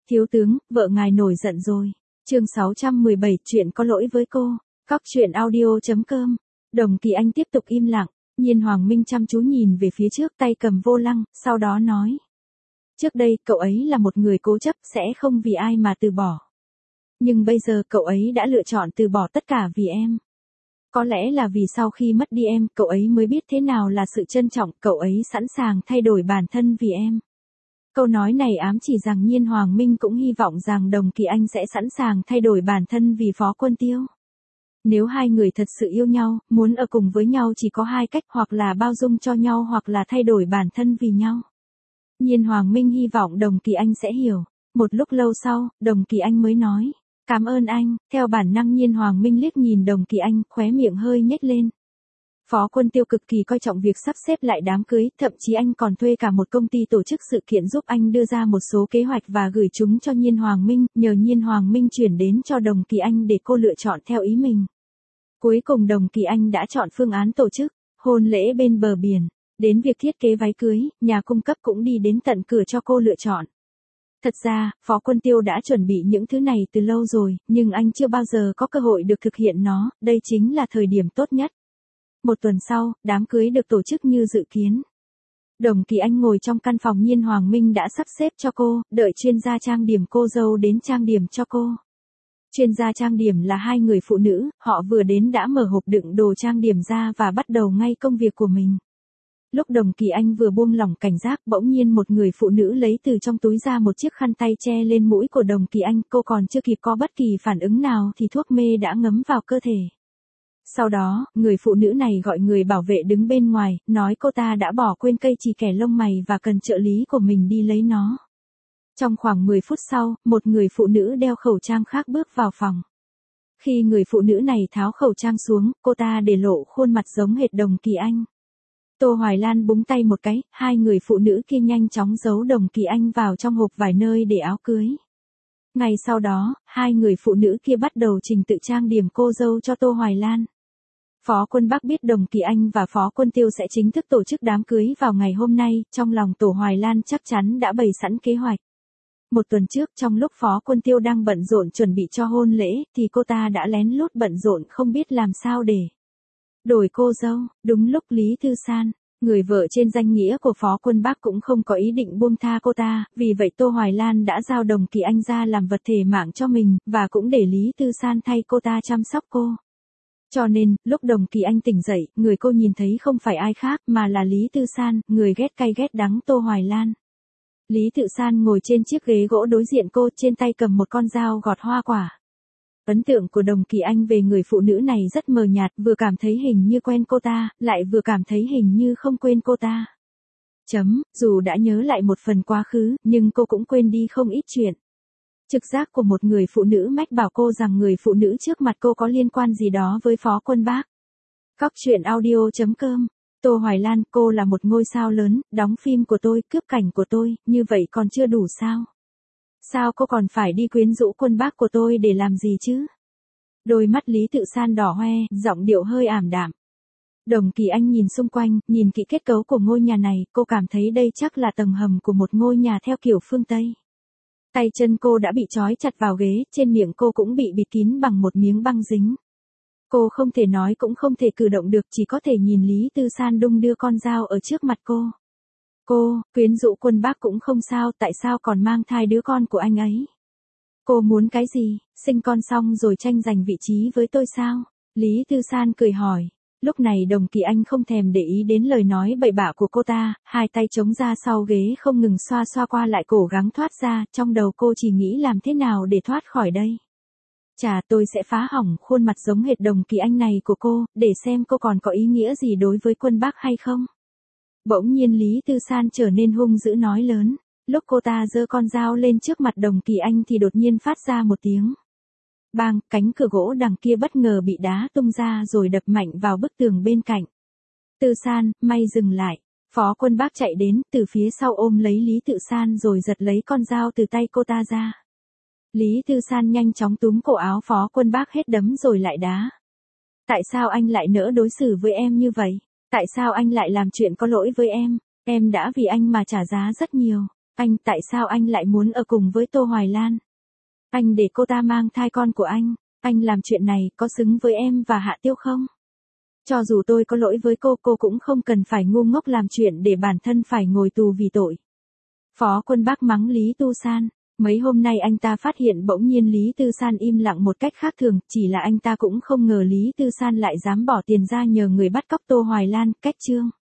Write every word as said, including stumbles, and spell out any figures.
Thiếu tướng, vợ ngài nổi giận rồi. Chương sáu trăm mười bảy, chuyện có lỗi với cô. Cóc truyện audio chấm com. Đồng Kỳ Anh tiếp tục im lặng, Nhiên Hoàng Minh chăm chú nhìn về phía trước, tay cầm vô lăng, sau đó nói. Trước đây, cậu ấy là một người cố chấp, sẽ không vì ai mà từ bỏ. Nhưng bây giờ cậu ấy đã lựa chọn từ bỏ tất cả vì em. Có lẽ là vì sau khi mất đi em, cậu ấy mới biết thế nào là sự trân trọng, cậu ấy sẵn sàng thay đổi bản thân vì em. Câu nói này ám chỉ rằng Nhiên Hoàng Minh cũng hy vọng rằng Đồng Kỳ Anh sẽ sẵn sàng thay đổi bản thân vì Phó Quân Tiêu. Nếu hai người thật sự yêu nhau, muốn ở cùng với nhau chỉ có hai cách, hoặc là bao dung cho nhau hoặc là thay đổi bản thân vì nhau. Nhiên Hoàng Minh hy vọng Đồng Kỳ Anh sẽ hiểu. Một lúc lâu sau, Đồng Kỳ Anh mới nói. Cảm ơn anh. Theo bản năng Nhiên Hoàng Minh liếc nhìn Đồng Kỳ Anh, khóe miệng hơi nhếch lên. Phó Quân Tiêu cực kỳ coi trọng việc sắp xếp lại đám cưới, thậm chí anh còn thuê cả một công ty tổ chức sự kiện giúp anh đưa ra một số kế hoạch và gửi chúng cho Nhiên Hoàng Minh, nhờ Nhiên Hoàng Minh chuyển đến cho Đồng Kỳ Anh để cô lựa chọn theo ý mình. Cuối cùng Đồng Kỳ Anh đã chọn phương án tổ chức hôn lễ bên bờ biển, đến việc thiết kế váy cưới, nhà cung cấp cũng đi đến tận cửa cho cô lựa chọn. Thật ra, Phó Quân Tiêu đã chuẩn bị những thứ này từ lâu rồi, nhưng anh chưa bao giờ có cơ hội được thực hiện nó, đây chính là thời điểm tốt nhất. Một tuần sau, đám cưới được tổ chức như dự kiến. Đồng Kỳ Anh ngồi trong căn phòng Nhiên Hoàng Minh đã sắp xếp cho cô, đợi chuyên gia trang điểm cô dâu đến trang điểm cho cô. Chuyên gia trang điểm là hai người phụ nữ, họ vừa đến đã mở hộp đựng đồ trang điểm ra và bắt đầu ngay công việc của mình. Lúc Đồng Kỳ Anh vừa buông lỏng cảnh giác, bỗng nhiên một người phụ nữ lấy từ trong túi ra một chiếc khăn tay che lên mũi của Đồng Kỳ Anh, cô còn chưa kịp có bất kỳ phản ứng nào thì thuốc mê đã ngấm vào cơ thể. Sau đó, người phụ nữ này gọi người bảo vệ đứng bên ngoài, nói cô ta đã bỏ quên cây chì kẻ lông mày và cần trợ lý của mình đi lấy nó. Trong khoảng mười phút sau, một người phụ nữ đeo khẩu trang khác bước vào phòng. Khi người phụ nữ này tháo khẩu trang xuống, cô ta để lộ khuôn mặt giống hệt Đồng Kỳ Anh. Tô Hoài Lan búng tay một cái, hai người phụ nữ kia nhanh chóng giấu Đồng Kỳ Anh vào trong hộp vài nơi để áo cưới. Ngay sau đó, hai người phụ nữ kia bắt đầu trình tự trang điểm cô dâu cho Tô Hoài Lan. Phó Quân Bắc biết Đồng Kỳ Anh và Phó Quân Tiêu sẽ chính thức tổ chức đám cưới vào ngày hôm nay, trong lòng Tô Hoài Lan chắc chắn đã bày sẵn kế hoạch. Một tuần trước, trong lúc Phó Quân Tiêu đang bận rộn chuẩn bị cho hôn lễ, thì cô ta đã lén lút bận rộn không biết làm sao để đổi cô dâu. Đúng lúc Lý Thư San, người vợ trên danh nghĩa của Phó Quân Bắc cũng không có ý định buông tha cô ta, vì vậy Tô Hoài Lan đã giao Đồng Kỳ Anh ra làm vật thể mạng cho mình, và cũng để Lý Thư San thay cô ta chăm sóc cô. Cho nên, lúc Đồng Kỳ Anh tỉnh dậy, người cô nhìn thấy không phải ai khác mà là Lý Thư San, người ghét cay ghét đắng Tô Hoài Lan. Lý Thư San ngồi trên chiếc ghế gỗ đối diện cô, trên tay cầm một con dao gọt hoa quả. Ấn tượng của Đồng Kỳ Anh về người phụ nữ này rất mờ nhạt, vừa cảm thấy hình như quen cô ta, lại vừa cảm thấy hình như không quên cô ta. Chấm, dù đã nhớ lại một phần quá khứ, nhưng cô cũng quên đi không ít chuyện. Trực giác của một người phụ nữ mách bảo cô rằng người phụ nữ trước mặt cô có liên quan gì đó với Phó Quân Bác. Cóc truyện audio chấm com. Tô Hoài Lan, cô là một ngôi sao lớn, đóng phim của tôi, cướp cảnh của tôi, như vậy còn chưa đủ sao? Sao cô còn phải đi quyến rũ Quân Bác của tôi để làm gì chứ? Đôi mắt Lý Tự San đỏ hoe, giọng điệu hơi ảm đạm. Đồng Kỳ Anh nhìn xung quanh, nhìn kỹ kết cấu của ngôi nhà này, cô cảm thấy đây chắc là tầng hầm của một ngôi nhà theo kiểu phương Tây. Tay chân cô đã bị trói chặt vào ghế, trên miệng cô cũng bị bịt kín bằng một miếng băng dính. Cô không thể nói cũng không thể cử động được, chỉ có thể nhìn Lý Tư San đung đưa con dao ở trước mặt cô. Cô, quyến rũ Quân Bác cũng không sao, tại sao còn mang thai đứa con của anh ấy? Cô muốn cái gì, sinh con xong rồi tranh giành vị trí với tôi sao? Lý Tư San cười hỏi. Lúc này Đồng Kỳ Anh không thèm để ý đến lời nói bậy bạ của cô ta, hai tay chống ra sau ghế không ngừng xoa xoa qua lại cố gắng thoát ra, trong đầu cô chỉ nghĩ làm thế nào để thoát khỏi đây. Chà, tôi sẽ phá hỏng khuôn mặt giống hệt Đồng Kỳ Anh này của cô, để xem cô còn có ý nghĩa gì đối với Quân Bác hay không. Bỗng nhiên Lý Tư San trở nên hung dữ nói lớn, lúc cô ta giơ con dao lên trước mặt Đồng Kỳ Anh thì đột nhiên phát ra một tiếng. Bang, cánh cửa gỗ đằng kia bất ngờ bị đá tung ra rồi đập mạnh vào bức tường bên cạnh. Tư San, may dừng lại. Phó Quân Bác chạy đến, từ phía sau ôm lấy Lý Tự San rồi giật lấy con dao từ tay cô ta ra. Lý Tư San nhanh chóng túm cổ áo Phó Quân Bác hết đấm rồi lại đá. Tại sao anh lại nỡ đối xử với em như vậy? Tại sao anh lại làm chuyện có lỗi với em? Em đã vì anh mà trả giá rất nhiều. Anh, tại sao anh lại muốn ở cùng với Tô Hoài Lan? Anh để cô ta mang thai con của anh, anh làm chuyện này có xứng với em và Hạ Tiêu không? Cho dù tôi có lỗi với cô, cô cũng không cần phải ngu ngốc làm chuyện để bản thân phải ngồi tù vì tội. Phó Quân Bác mắng Lý Tu San. Mấy hôm nay anh ta phát hiện bỗng nhiên Lý Tư San im lặng một cách khác thường, chỉ là anh ta cũng không ngờ Lý Tư San lại dám bỏ tiền ra nhờ người bắt cóc Tô Hoài Lan, cách chương.